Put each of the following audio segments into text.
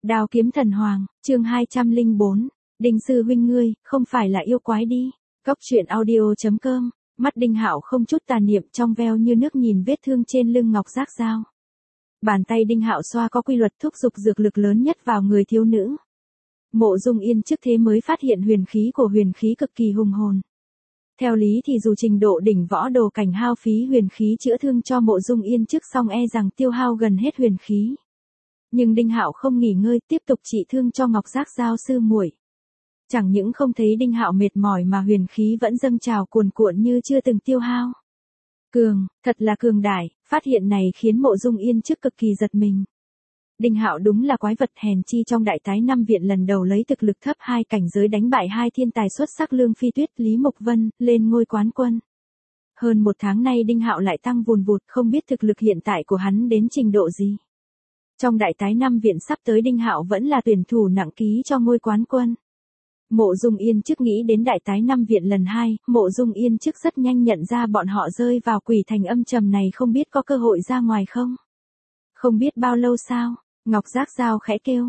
Đao kiếm thần hoàng, chương 204. Đinh sư huynh ngươi, không phải là yêu quái đi. Góc truyện audio.com. Mắt Đinh Hạo không chút tà niệm, trong veo như nước nhìn vết thương trên lưng ngọc giác dao. Bàn tay Đinh Hạo xoa có quy luật thúc giục dược lực lớn nhất vào người thiếu nữ. Mộ Dung Yên trước thế mới phát hiện huyền khí của huyền khí cực kỳ hùng hồn. Theo lý thì dù trình độ đỉnh võ đồ cảnh hao phí huyền khí chữa thương cho Mộ Dung Yên trước xong e rằng tiêu hao gần hết huyền khí. Nhưng Đinh Hạo không nghỉ ngơi, tiếp tục trị thương cho Ngọc Giác Giao sư muội. Chẳng những không thấy Đinh Hạo mệt mỏi mà huyền khí vẫn dâng trào cuồn cuộn như chưa từng tiêu hao. Cường, thật là cường đại, phát hiện này khiến Mộ Dung Yên trước cực kỳ giật mình. Đinh Hạo đúng là quái vật, hèn chi trong đại tái năm viện lần đầu lấy thực lực thấp hai cảnh giới đánh bại hai thiên tài xuất sắc Lương Phi Tuyết, Lý Mục Vân, lên ngôi quán quân. Hơn một tháng nay Đinh Hạo lại tăng vùn vụt, không biết thực lực hiện tại của hắn đến trình độ gì. Trong đại tái năm viện sắp tới Đinh Hạo vẫn là tuyển thủ nặng ký cho ngôi quán quân. Mộ Dung Yên trước nghĩ đến đại tái năm viện lần 2, Mộ Dung Yên trước rất nhanh nhận ra bọn họ rơi vào quỷ thành âm trầm này không biết có cơ hội ra ngoài không. Không biết bao lâu sao, Ngọc Giác Giao khẽ kêu,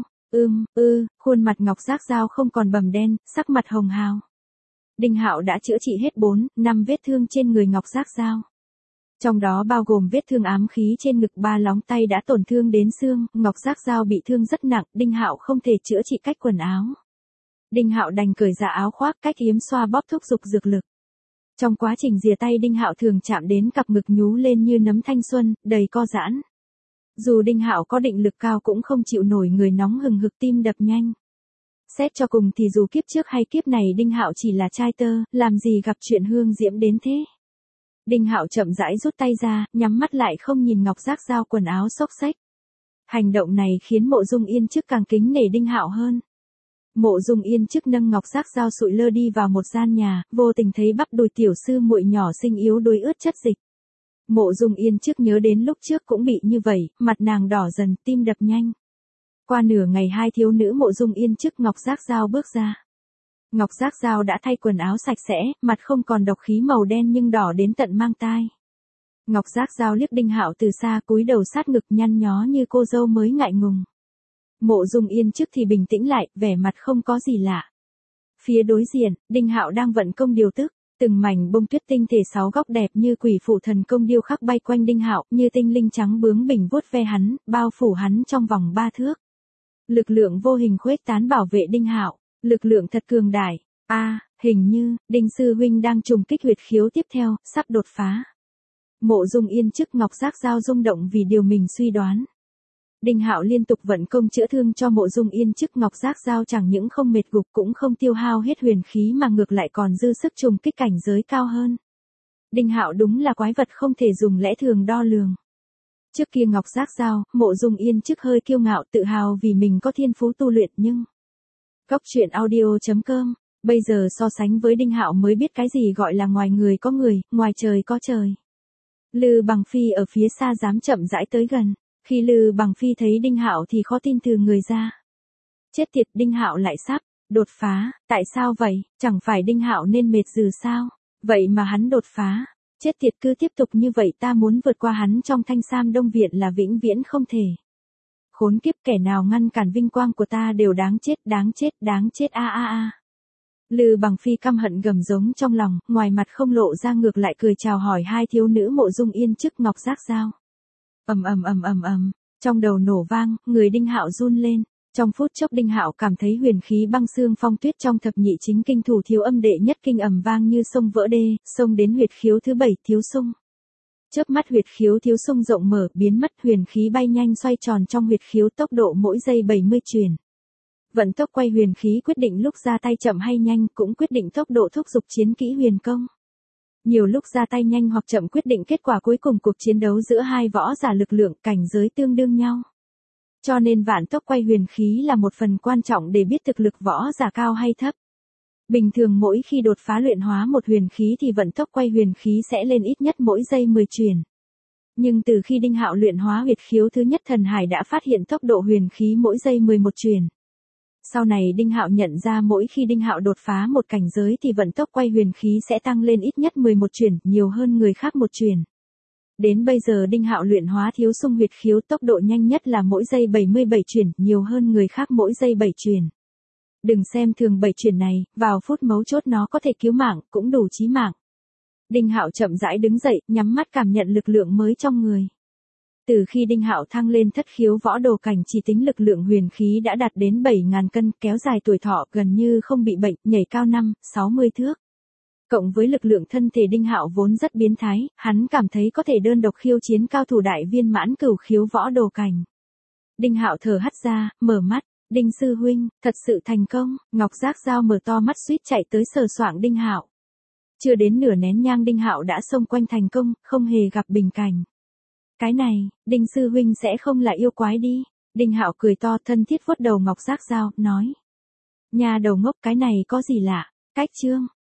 khuôn mặt Ngọc Giác Giao không còn bầm đen, sắc mặt hồng hào. Đinh Hạo đã chữa trị hết 4-5 vết thương trên người Ngọc Giác Giao. Trong đó bao gồm vết thương ám khí trên ngực, 3 lóng tay đã tổn thương đến xương, Ngọc Giác Giao bị thương rất nặng, Đinh Hạo không thể chữa trị cách quần áo. Đinh Hạo đành cởi ra áo khoác, cách hiếm xoa bóp thúc giục dược lực. Trong quá trình rìa tay Đinh Hạo thường chạm đến cặp ngực nhú lên như nấm thanh xuân, đầy co giãn. Dù Đinh Hạo có định lực cao cũng không chịu nổi người nóng hừng hực, tim đập nhanh. Xét cho cùng thì dù kiếp trước hay kiếp này Đinh Hạo chỉ là trai tơ, làm gì gặp chuyện hương diễm đến thế. Đinh Hạo chậm rãi rút tay ra, nhắm mắt lại không nhìn Ngọc Giác Giao quần áo xốc xếch. Hành động này khiến Mộ Dung Yên trước càng kính nể Đinh Hạo hơn. Mộ Dung Yên trước nâng Ngọc Giác Giao sụi lơ đi vào một gian nhà, vô tình thấy bắp đùi tiểu sư muội nhỏ xinh yếu đuối ướt chất dịch. Mộ Dung Yên trước nhớ đến lúc trước cũng bị như vậy, mặt nàng đỏ dần, tim đập nhanh. Qua nửa ngày hai thiếu nữ Mộ Dung Yên trước Ngọc Giác Giao bước ra. Ngọc Giác Giao đã thay quần áo sạch sẽ, mặt không còn độc khí màu đen nhưng đỏ đến tận mang tai. Ngọc Giác Giao liếc Đinh Hạo từ xa, cúi đầu sát ngực, nhăn nhó như cô dâu mới ngại ngùng. Mộ Dung Yên trước thì bình tĩnh lại, vẻ mặt không có gì lạ. Phía đối diện, Đinh Hạo đang vận công điều tức, từng mảnh bông tuyết tinh thể 6 góc đẹp như quỷ phủ thần công điêu khắc bay quanh Đinh Hạo, như tinh linh trắng bướng bỉnh vuốt ve hắn, bao phủ hắn trong vòng 3 thước. Lực lượng vô hình khuếch tán bảo vệ Đinh Hạo, lực lượng thật cường đại. Hình như Đinh sư huynh đang trùng kích huyệt khiếu tiếp theo, sắp đột phá. Mộ Dung Yên trước Ngọc Giác Giao rung động vì điều mình suy đoán. Đinh Hạo liên tục vận công chữa thương cho Mộ Dung Yên trước Ngọc Giác Giao, chẳng những không mệt gục cũng không tiêu hao hết huyền khí mà ngược lại còn dư sức trùng kích cảnh giới cao hơn. Đinh Hạo đúng là quái vật không thể dùng lẽ thường đo lường. Trước kia Ngọc Giác Giao, Mộ Dung Yên trước hơi kiêu ngạo tự hào vì mình có thiên phú tu luyện, nhưng Góc truyện audio.com, bây giờ so sánh với Đinh Hạo mới biết cái gì gọi là ngoài người có người, ngoài trời có trời. Lư Bằng Phi ở phía xa dám chậm rãi tới gần. Khi Lư Bằng Phi thấy Đinh Hạo thì khó tin từ người ra. Chết tiệt, Đinh Hạo lại sắp đột phá, tại sao vậy, chẳng phải Đinh Hạo nên mệt dừ sao, vậy mà hắn đột phá. Chết tiệt, cứ tiếp tục như vậy ta muốn vượt qua hắn trong Thanh Sam Đông Viện là vĩnh viễn không thể. Khốn kiếp, kẻ nào ngăn cản vinh quang của ta đều đáng chết, đáng chết, đáng chết Lư Bằng Phi căm hận gầm giống trong lòng, ngoài mặt không lộ ra ngược lại cười chào hỏi hai thiếu nữ Mộ Dung Yên trước Ngọc Giác Giao. Trong đầu nổ vang, người Đinh Hạo run lên. Trong phút chốc Đinh Hạo cảm thấy huyền khí băng xương phong tuyết trong thập nhị chính kinh thủ thiếu âm đệ nhất kinh ầm vang như sông vỡ đê, xông đến huyệt khiếu thứ 7 thiếu sung. Chớp mắt huyệt khiếu thiếu sung rộng mở, biến mất, huyền khí bay nhanh xoay tròn trong huyệt khiếu, tốc độ mỗi giây 70 truyền. Vận tốc quay huyền khí quyết định lúc ra tay chậm hay nhanh, cũng quyết định tốc độ thúc giục chiến kỹ huyền công. Nhiều lúc ra tay nhanh hoặc chậm quyết định kết quả cuối cùng cuộc chiến đấu giữa hai võ giả lực lượng cảnh giới tương đương nhau. Cho nên vạn tốc quay huyền khí là một phần quan trọng để biết thực lực võ giả cao hay thấp. Bình thường mỗi khi đột phá luyện hóa một huyền khí thì vận tốc quay huyền khí sẽ lên ít nhất mỗi giây 10 truyền. Nhưng từ khi Đinh Hạo luyện hóa huyệt khiếu thứ nhất Thần Hải đã phát hiện tốc độ huyền khí mỗi giây 11 truyền. Sau này Đinh Hạo nhận ra mỗi khi Đinh Hạo đột phá một cảnh giới thì vận tốc quay huyền khí sẽ tăng lên ít nhất 11 truyền, nhiều hơn người khác 1 truyền. Đến bây giờ Đinh Hạo luyện hóa thiếu xung huyệt khiếu tốc độ nhanh nhất là mỗi giây 77 chuyển, nhiều hơn người khác mỗi giây 7 chuyển. Đừng xem thường 7 chuyển này, vào phút mấu chốt nó có thể cứu mạng, cũng đủ chí mạng. Đinh Hạo chậm rãi đứng dậy, nhắm mắt cảm nhận lực lượng mới trong người. Từ khi Đinh Hạo thăng lên thất khiếu võ đồ cảnh, chỉ tính lực lượng huyền khí đã đạt đến 7.000 cân, kéo dài tuổi thọ, gần như không bị bệnh, nhảy cao 60 thước. Cộng với lực lượng thân thể Đinh Hạo vốn rất biến thái, hắn cảm thấy có thể đơn độc khiêu chiến cao thủ đại viên mãn cửu khiếu võ đồ cảnh. Đinh Hạo thở hắt ra, mở mắt, Đinh sư huynh, thật sự thành công. Ngọc Giác Giao mở to mắt suýt chạy tới sờ soạng Đinh Hạo. Chưa đến nửa nén nhang Đinh Hạo đã xông quanh thành công, không hề gặp bình cảnh. Cái này, Đinh sư huynh sẽ không là yêu quái đi. Đinh Hạo cười to, thân thiết vuốt đầu Ngọc Giác Giao, nói. Nhà đầu ngốc, cái này có gì lạ, cách chương.